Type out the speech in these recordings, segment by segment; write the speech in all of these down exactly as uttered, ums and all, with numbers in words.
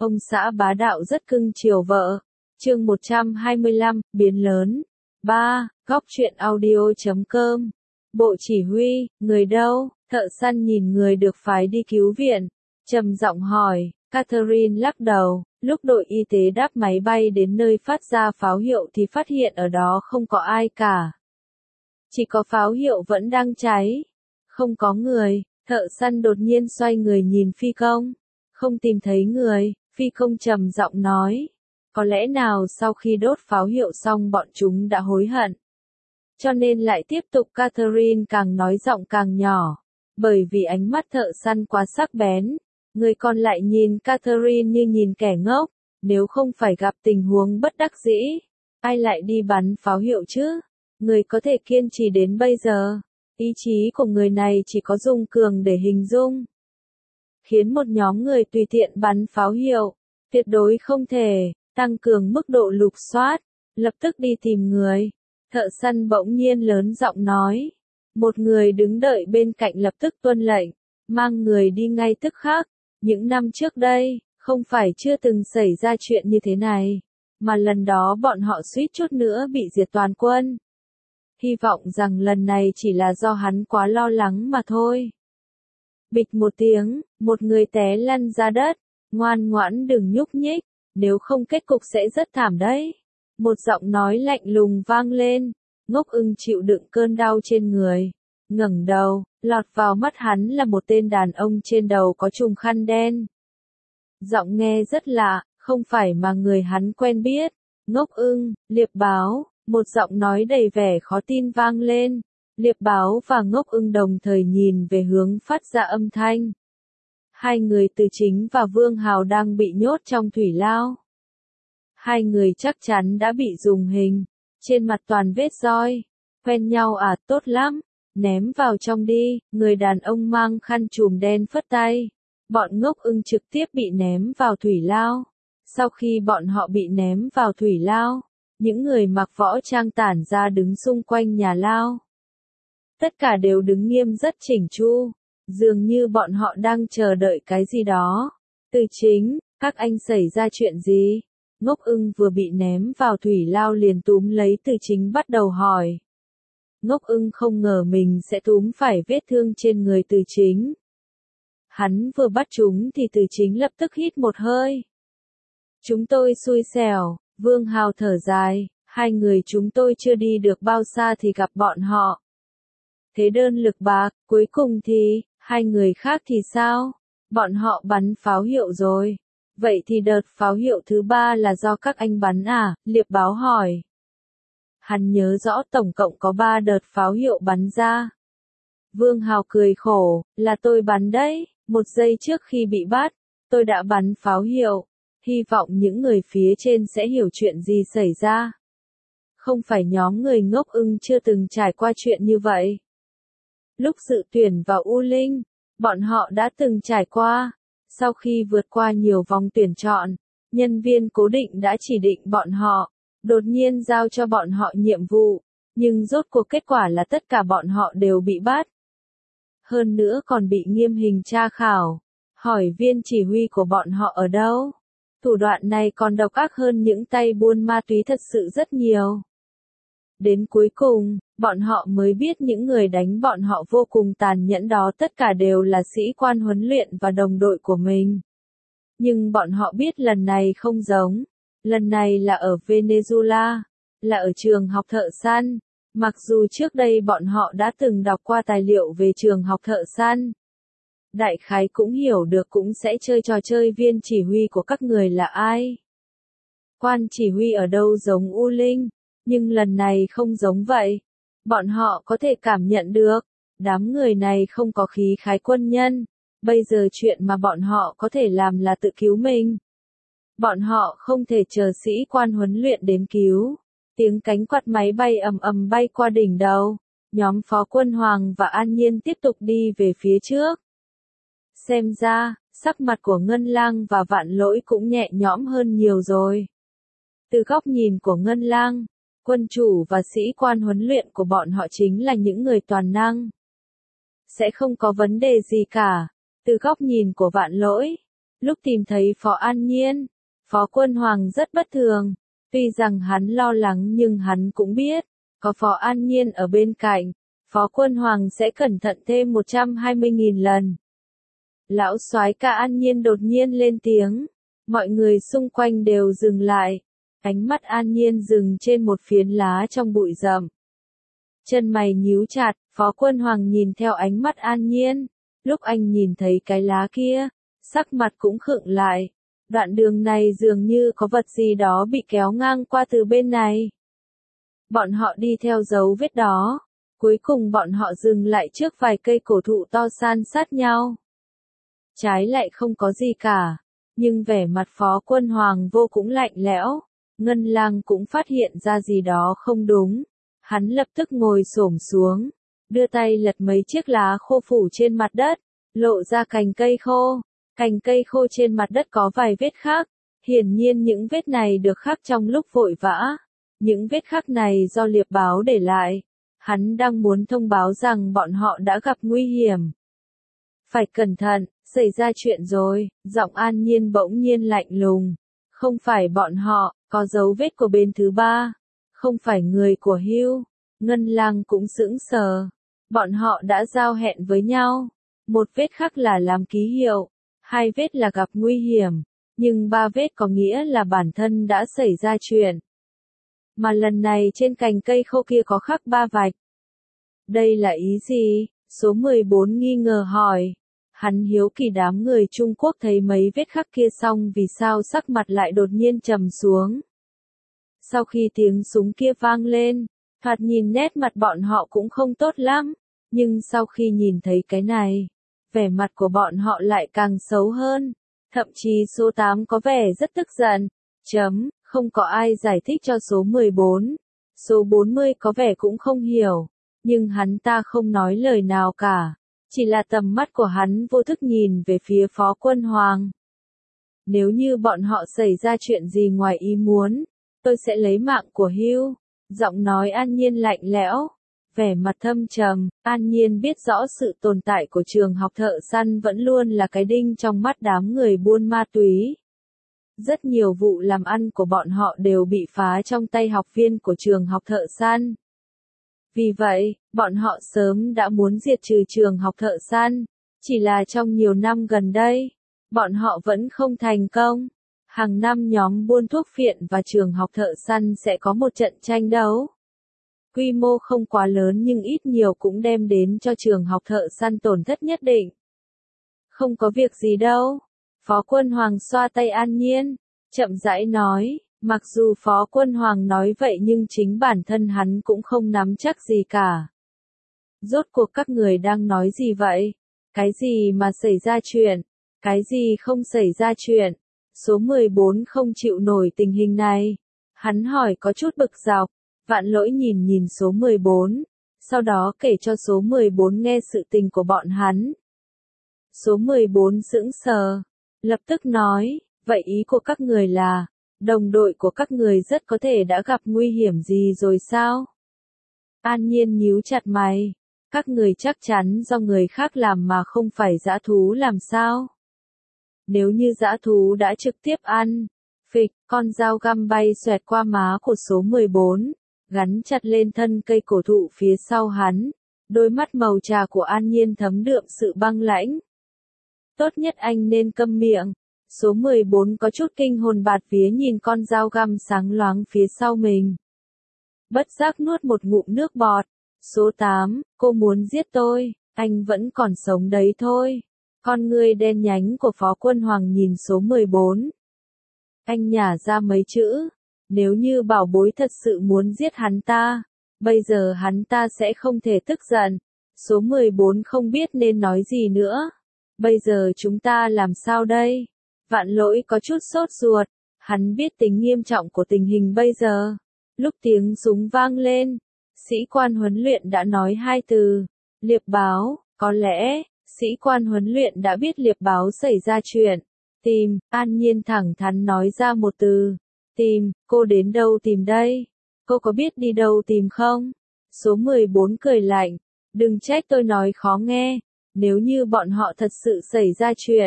Ông xã bá đạo rất cưng chiều vợ. Chương một trăm hai mươi lăm, biến lớn. ba. Góc truyện audio chấm com. Bộ chỉ huy, người đâu? Thợ săn nhìn người được phái đi cứu viện, trầm giọng hỏi. Catherine lắc đầu. Lúc đội y tế đáp máy bay đến nơi phát ra pháo hiệu thì phát hiện ở đó không có ai cả. Chỉ có pháo hiệu vẫn đang cháy. Không có người. Thợ săn đột nhiên xoay người nhìn phi công. Không tìm thấy người. Phi công trầm giọng nói. Có lẽ nào sau khi đốt pháo hiệu xong bọn chúng đã hối hận. Cho nên lại tiếp tục. Catherine càng nói giọng càng nhỏ. Bởi vì ánh mắt thợ săn quá sắc bén. Người còn lại nhìn Catherine như nhìn kẻ ngốc. Nếu không phải gặp tình huống bất đắc dĩ, ai lại đi bắn pháo hiệu chứ? Người có thể kiên trì đến bây giờ. Ý chí của người này chỉ có dùng cường để hình dung. Khiến một nhóm người tùy tiện bắn pháo hiệu. Tuyệt đối không thể. Tăng cường mức độ lục soát. Lập tức đi tìm người. Thợ săn bỗng nhiên lớn giọng nói. Một người đứng đợi bên cạnh lập tức tuân lệnh. Mang người đi ngay tức khắc. Những năm trước đây, không phải chưa từng xảy ra chuyện như thế này. Mà lần đó bọn họ suýt chút nữa bị diệt toàn quân. Hy vọng rằng lần này chỉ là do hắn quá lo lắng mà thôi. Bịch một tiếng, một người té lăn ra đất. Ngoan ngoãn đừng nhúc nhích, nếu không kết cục sẽ rất thảm đấy. Một giọng nói lạnh lùng vang lên. Ngốc Ưng chịu đựng cơn đau trên người. Ngẩng đầu, lọt vào mắt hắn là một tên đàn ông trên đầu có trùm khăn đen. Giọng nghe rất lạ, không phải mà người hắn quen biết. Ngốc Ưng, Liệp Báo, một giọng nói đầy vẻ khó tin vang lên. Liệp Báo và Ngốc Ưng đồng thời nhìn về hướng phát ra âm thanh. Hai người Từ Chính và Vương Hào đang bị nhốt trong thủy lao. Hai người chắc chắn đã bị dùng hình, trên mặt toàn vết roi. Quen nhau à? Tốt lắm, ném vào trong đi. Người đàn ông mang khăn trùm đen phất tay. Bọn Ngốc Ưng trực tiếp bị ném vào thủy lao. Sau khi bọn họ bị ném vào thủy lao, những người mặc võ trang tản ra đứng xung quanh nhà lao. Tất cả đều đứng nghiêm rất chỉnh chu, dường như bọn họ đang chờ đợi cái gì đó. Từ Chính, các anh xảy ra chuyện gì? Ngốc Ưng vừa bị ném vào thủy lao liền túm lấy Từ Chính bắt đầu hỏi. Ngốc Ưng không ngờ mình sẽ túm phải vết thương trên người Từ Chính. Hắn vừa bắt chúng thì Từ Chính lập tức hít một hơi. Chúng tôi xui xẻo. Vương Hào thở dài. Hai người chúng tôi chưa đi được bao xa thì gặp bọn họ. Thế đơn lực bạc, cuối cùng thì, hai người khác thì sao? Bọn họ bắn pháo hiệu rồi. Vậy thì đợt pháo hiệu thứ ba là do các anh bắn à? Liệp Báo hỏi. Hắn nhớ rõ tổng cộng có ba đợt pháo hiệu bắn ra. Vương Hào cười khổ, là tôi bắn đấy. Một giây trước khi bị bắt, tôi đã bắn pháo hiệu. Hy vọng những người phía trên sẽ hiểu chuyện gì xảy ra. Không phải nhóm người Ngốc Ưng chưa từng trải qua chuyện như vậy. Lúc dự tuyển vào U Linh, bọn họ đã từng trải qua. Sau khi vượt qua nhiều vòng tuyển chọn, nhân viên cố định đã chỉ định bọn họ, đột nhiên giao cho bọn họ nhiệm vụ, nhưng rốt cuộc kết quả là tất cả bọn họ đều bị bắt. Hơn nữa còn bị nghiêm hình tra khảo. Hỏi viên chỉ huy của bọn họ ở đâu? Thủ đoạn này còn độc ác hơn những tay buôn ma túy thật sự rất nhiều. Đến cuối cùng, bọn họ mới biết những người đánh bọn họ vô cùng tàn nhẫn đó tất cả đều là sĩ quan huấn luyện và đồng đội của mình. Nhưng bọn họ biết lần này không giống. Lần này là ở Venezuela, là ở trường học thợ săn. Mặc dù trước đây bọn họ đã từng đọc qua tài liệu về trường học thợ săn. Đại khái cũng hiểu được cũng sẽ chơi trò chơi viên chỉ huy của các người là ai. Quan chỉ huy ở đâu giống U Linh, nhưng lần này không giống vậy. Bọn họ có thể cảm nhận được, đám người này không có khí khái quân nhân. Bây giờ chuyện mà bọn họ có thể làm là tự cứu mình. Bọn họ không thể chờ sĩ quan huấn luyện đến cứu. Tiếng cánh quạt máy bay ầm ầm bay qua đỉnh đầu. Nhóm Phó Quân Hoàng và An Nhiên tiếp tục đi về phía trước. Xem ra, sắc mặt của Ngân Lang và Vạn Lỗi cũng nhẹ nhõm hơn nhiều rồi. Từ góc nhìn của Ngân Lang, quân chủ và sĩ quan huấn luyện của bọn họ chính là những người toàn năng. Sẽ không có vấn đề gì cả. Từ góc nhìn của Vạn Lỗi, Lúc tìm thấy Phó An Nhiên, Phó Quân Hoàng rất bất thường. Tuy rằng hắn lo lắng nhưng hắn cũng biết, có Phó An Nhiên ở bên cạnh, Phó Quân Hoàng sẽ cẩn thận thêm một trăm hai mươi nghìn lần. Lão soái ca An Nhiên đột nhiên lên tiếng, mọi người xung quanh đều dừng lại, ánh mắt An Nhiên dừng trên một phiến lá trong bụi rậm. Chân mày nhíu chặt, Phó Quân Hoàng nhìn theo ánh mắt An Nhiên, lúc anh nhìn thấy cái lá kia, sắc mặt cũng khựng lại. Đoạn đường này dường như có vật gì đó bị kéo ngang qua từ bên này. Bọn họ đi theo dấu vết đó, cuối cùng bọn họ dừng lại trước vài cây cổ thụ to san sát nhau. Trái lại không có gì cả, nhưng vẻ mặt Phó Quân Hoàng vô cũng lạnh lẽo. Ngân Lang cũng phát hiện ra gì đó không đúng, hắn lập tức ngồi xổm xuống, đưa tay lật mấy chiếc lá khô phủ trên mặt đất, lộ ra cành cây khô. Cành cây khô trên mặt đất có vài vết khắc, hiển nhiên những vết này được khắc trong lúc vội vã. Những vết khắc này do liệp báo để lại, hắn đang muốn thông báo rằng bọn họ đã gặp nguy hiểm. Phải cẩn thận, xảy ra chuyện rồi, giọng An Nhiên bỗng nhiên lạnh lùng. Không phải bọn họ, có dấu vết của bên thứ ba, không phải người của Hưu. Ngân Lang cũng sững sờ, bọn họ đã giao hẹn với nhau, một vết khắc là làm ký hiệu. Hai vết là gặp nguy hiểm, nhưng ba vết có nghĩa là bản thân đã xảy ra chuyện. Mà lần này trên cành cây khô kia có khắc ba vạch. Đây là ý gì? Số mười bốn nghi ngờ hỏi. Hắn hiếu kỳ đám người Trung Quốc thấy mấy vết khắc kia xong vì sao sắc mặt lại đột nhiên trầm xuống. Sau khi tiếng súng kia vang lên, thoạt nhìn nét mặt bọn họ cũng không tốt lắm, nhưng sau khi nhìn thấy cái này, vẻ mặt của bọn họ lại càng xấu hơn. Thậm chí số tám có vẻ rất tức giận. Chấm, không có ai giải thích cho số mười bốn. Số bốn mươi có vẻ cũng không hiểu. Nhưng hắn ta không nói lời nào cả. Chỉ là tầm mắt của hắn vô thức nhìn về phía Phó Quân Hoàng. Nếu như bọn họ xảy ra chuyện gì ngoài ý muốn, tôi sẽ lấy mạng của Hưu. Giọng nói An Nhiên lạnh lẽo. Vẻ mặt thâm trầm, An Nhiên biết rõ sự tồn tại của trường học thợ săn vẫn luôn là cái đinh trong mắt đám người buôn ma túy. Rất nhiều vụ làm ăn của bọn họ đều bị phá trong tay học viên của trường học thợ săn. Vì vậy, bọn họ sớm đã muốn diệt trừ trường học thợ săn, chỉ là trong nhiều năm gần đây, bọn họ vẫn không thành công. Hàng năm nhóm buôn thuốc phiện và trường học thợ săn sẽ có một trận tranh đấu. Quy mô không quá lớn nhưng ít nhiều cũng đem đến cho trường học thợ săn tổn thất nhất định. Không có việc gì đâu. Phó Quân Hoàng xoa tay An Nhiên, chậm rãi nói, mặc dù Phó Quân Hoàng nói vậy nhưng chính bản thân hắn cũng không nắm chắc gì cả. Rốt cuộc các người đang nói gì vậy? Cái gì mà xảy ra chuyện? Cái gì không xảy ra chuyện? Số mười bốn không chịu nổi tình hình này. Hắn hỏi có chút bực dọc. Vạn Lỗi nhìn nhìn số mười bốn, sau đó kể cho số mười bốn nghe sự tình của bọn hắn. Số mười bốn sững sờ, lập tức nói, vậy ý của các người là, đồng đội của các người rất có thể đã gặp nguy hiểm gì rồi sao? An Nhiên nhíu chặt mày, các người chắc chắn do người khác làm mà không phải dã thú làm sao? Nếu như dã thú đã trực tiếp ăn, phịch, con dao găm bay xoẹt qua má của số mười bốn. Gắn chặt lên thân cây cổ thụ phía sau hắn, đôi mắt màu trà của An Nhiên thấm đượm sự băng lãnh. Tốt nhất anh nên câm miệng. Số mười bốn có chút kinh hồn bạt vía nhìn con dao găm sáng loáng phía sau mình. Bất giác nuốt một ngụm nước bọt. Số tám, cô muốn giết tôi, anh vẫn còn sống đấy thôi. Con ngươi đen nhánh của Phó Quân Hoàng nhìn số mười bốn. Anh nhả ra mấy chữ. Nếu như bảo bối thật sự muốn giết hắn ta, bây giờ hắn ta sẽ không thể tức giận. Số mười bốn không biết nên nói gì nữa. Bây giờ chúng ta làm sao đây? Vạn Lỗi có chút sốt ruột, hắn biết tính nghiêm trọng của tình hình bây giờ. Lúc tiếng súng vang lên, sĩ quan huấn luyện đã nói hai từ, liệp báo, có lẽ, sĩ quan huấn luyện đã biết liệp báo xảy ra chuyện. Tìm, An Nhiên thẳng thắn nói ra một từ. Tìm, cô đến đâu tìm đây? Cô có biết đi đâu tìm không? Số mười bốn cười lạnh, đừng trách tôi nói khó nghe, nếu như bọn họ thật sự xảy ra chuyện,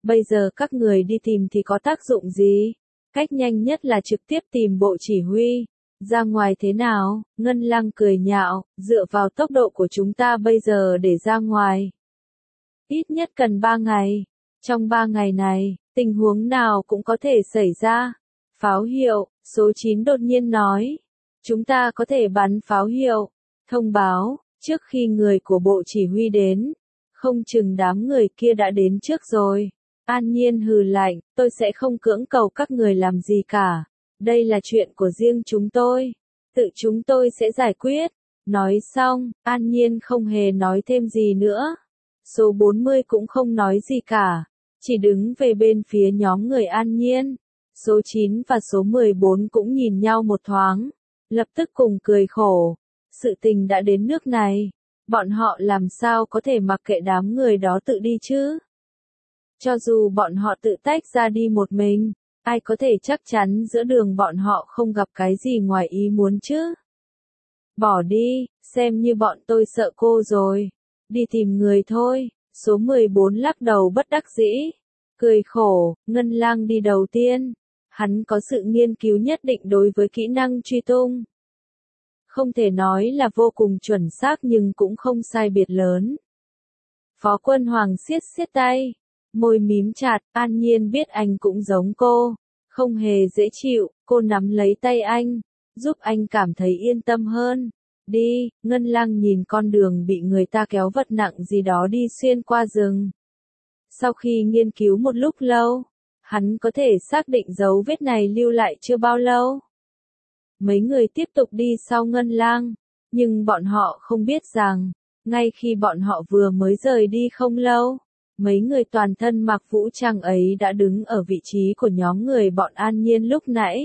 Bây giờ các người đi tìm thì có tác dụng gì? Cách nhanh nhất là trực tiếp tìm bộ chỉ huy. Ra ngoài thế nào? Ngân Lăng cười nhạo, dựa vào tốc độ của chúng ta bây giờ để ra ngoài. Ít nhất cần ba ngày. Trong ba ngày này, tình huống nào cũng có thể xảy ra. Pháo hiệu, số chín đột nhiên nói. Chúng ta có thể bắn pháo hiệu. Thông báo, trước khi người của bộ chỉ huy đến. Không chừng đám người kia đã đến trước rồi. An Nhiên hừ lạnh, tôi sẽ không cưỡng cầu các người làm gì cả. Đây là chuyện của riêng chúng tôi. Tự chúng tôi sẽ giải quyết. Nói xong, An Nhiên không hề nói thêm gì nữa. Số bốn mươi cũng không nói gì cả. Chỉ đứng về bên phía nhóm người An Nhiên. Số chín và số mười bốn cũng nhìn nhau một thoáng. Lập tức cùng cười khổ. Sự tình đã đến nước này. Bọn họ làm sao có thể mặc kệ đám người đó tự đi chứ? Cho dù bọn họ tự tách ra đi một mình, ai có thể chắc chắn giữa đường bọn họ không gặp cái gì ngoài ý muốn chứ? Bỏ đi, xem như bọn tôi sợ cô rồi. Đi tìm người thôi. Số mười bốn lắc đầu bất đắc dĩ. Cười khổ, Ngân Lang đi đầu tiên. Hắn có sự nghiên cứu nhất định đối với kỹ năng truy tung. Không thể nói là vô cùng chuẩn xác nhưng cũng không sai biệt lớn. Phó Quân Hoàng siết siết tay. Môi mím chặt, An Nhiên biết anh cũng giống cô. Không hề dễ chịu, cô nắm lấy tay anh. Giúp anh cảm thấy yên tâm hơn. Đi, Ngân Lang nhìn con đường bị người ta kéo vật nặng gì đó đi xuyên qua rừng. Sau khi nghiên cứu một lúc lâu, hắn có thể xác định dấu vết này lưu lại chưa bao lâu. Mấy người tiếp tục đi sau Ngân Lang, nhưng bọn họ không biết rằng, ngay khi bọn họ vừa mới rời đi không lâu, mấy người toàn thân mặc vũ trang ấy đã đứng ở vị trí của nhóm người bọn An Nhiên lúc nãy.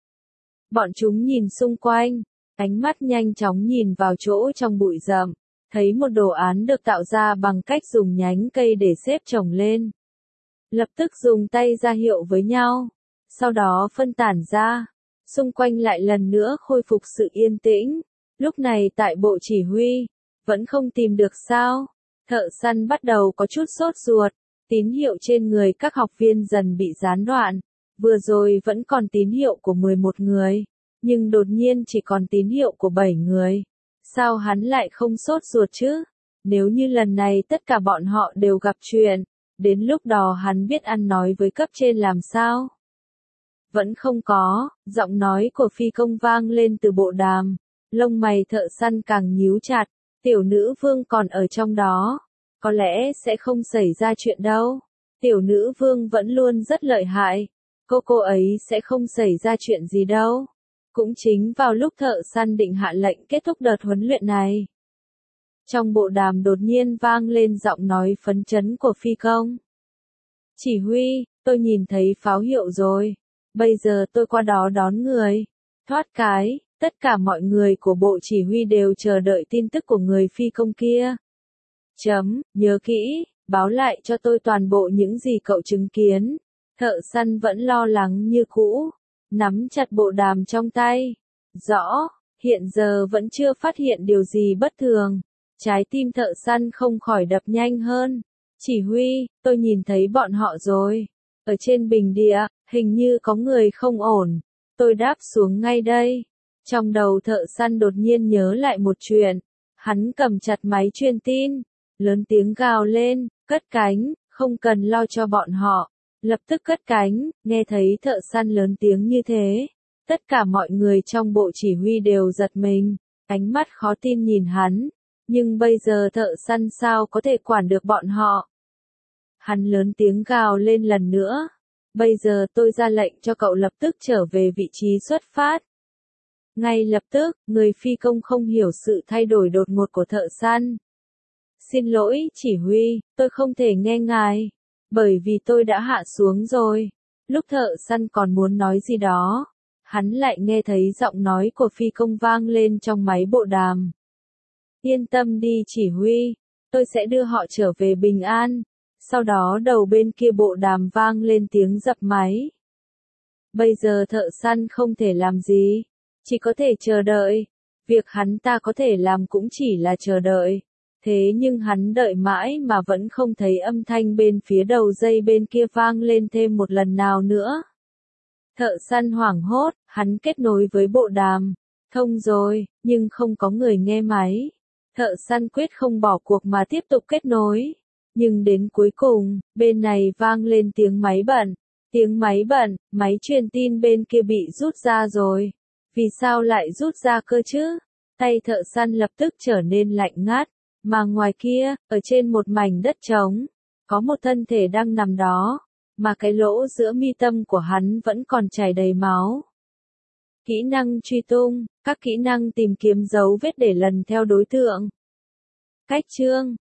Bọn chúng nhìn xung quanh, ánh mắt nhanh chóng nhìn vào chỗ trong bụi rậm, thấy một đồ án được tạo ra bằng cách dùng nhánh cây để xếp chồng lên. Lập tức dùng tay ra hiệu với nhau, sau đó phân tản ra, xung quanh lại lần nữa khôi phục sự yên tĩnh. Lúc này tại bộ chỉ huy, vẫn không tìm được sao? Thợ săn bắt đầu có chút sốt ruột, tín hiệu trên người các học viên dần bị gián đoạn. Vừa rồi vẫn còn tín hiệu của mười một người, nhưng đột nhiên chỉ còn tín hiệu của bảy người. Sao hắn lại không sốt ruột chứ? Nếu như lần này tất cả bọn họ đều gặp chuyện, đến lúc đó hắn biết ăn nói với cấp trên làm sao? Vẫn không có, giọng nói của phi công vang lên từ bộ đàm. Lông mày thợ săn càng nhíu chặt, tiểu nữ vương còn ở trong đó. Có lẽ sẽ không xảy ra chuyện đâu. Tiểu nữ vương vẫn luôn rất lợi hại. Cô cô ấy sẽ không xảy ra chuyện gì đâu. Cũng chính vào lúc thợ săn định hạ lệnh kết thúc đợt huấn luyện này. Trong bộ đàm đột nhiên vang lên giọng nói phấn chấn của phi công. Chỉ huy, tôi nhìn thấy pháo hiệu rồi. Bây giờ tôi qua đó đón người. Thoát cái, tất cả mọi người của bộ chỉ huy đều chờ đợi tin tức của người phi công kia. Chấm, nhớ kỹ, báo lại cho tôi toàn bộ những gì cậu chứng kiến. Thợ săn vẫn lo lắng như cũ, nắm chặt bộ đàm trong tay. Rõ, hiện giờ vẫn chưa phát hiện điều gì bất thường. Trái tim thợ săn không khỏi đập nhanh hơn. Chỉ huy, tôi nhìn thấy bọn họ rồi. Ở trên bình địa, hình như có người không ổn. Tôi đáp xuống ngay đây. Trong đầu thợ săn đột nhiên nhớ lại một chuyện. Hắn cầm chặt máy truyền tin, lớn tiếng gào lên, cất cánh, không cần lo cho bọn họ. Lập tức cất cánh, nghe thấy thợ săn lớn tiếng như thế. Tất cả mọi người trong bộ chỉ huy đều giật mình, ánh mắt khó tin nhìn hắn. Nhưng bây giờ thợ săn sao có thể quản được bọn họ? Hắn lớn tiếng gào lên lần nữa. Bây giờ tôi ra lệnh cho cậu lập tức trở về vị trí xuất phát. Ngay lập tức, người phi công không hiểu sự thay đổi đột ngột của thợ săn. Xin lỗi, chỉ huy, tôi không thể nghe ngài. Bởi vì tôi đã hạ xuống rồi. Lúc thợ săn còn muốn nói gì đó, hắn lại nghe thấy giọng nói của phi công vang lên trong máy bộ đàm. Yên tâm đi chỉ huy, tôi sẽ đưa họ trở về bình an. Sau đó đầu bên kia bộ đàm vang lên tiếng dập máy. Bây giờ thợ săn không thể làm gì, chỉ có thể chờ đợi. Việc hắn ta có thể làm cũng chỉ là chờ đợi. Thế nhưng hắn đợi mãi mà vẫn không thấy âm thanh bên phía đầu dây bên kia vang lên thêm một lần nào nữa. Thợ săn hoảng hốt, hắn kết nối với bộ đàm. Thông rồi, nhưng không có người nghe máy. Thợ săn quyết không bỏ cuộc mà tiếp tục kết nối. Nhưng đến cuối cùng, bên này vang lên tiếng máy bận. Tiếng máy bận, máy truyền tin bên kia bị rút ra rồi. Vì sao lại rút ra cơ chứ? Tay thợ săn lập tức trở nên lạnh ngắt. Mà ngoài kia, ở trên một mảnh đất trống, có một thân thể đang nằm đó. Mà cái lỗ giữa mi tâm của hắn vẫn còn chảy đầy máu. Kỹ năng truy tung, các kỹ năng tìm kiếm dấu vết để lần theo đối tượng. Cách chương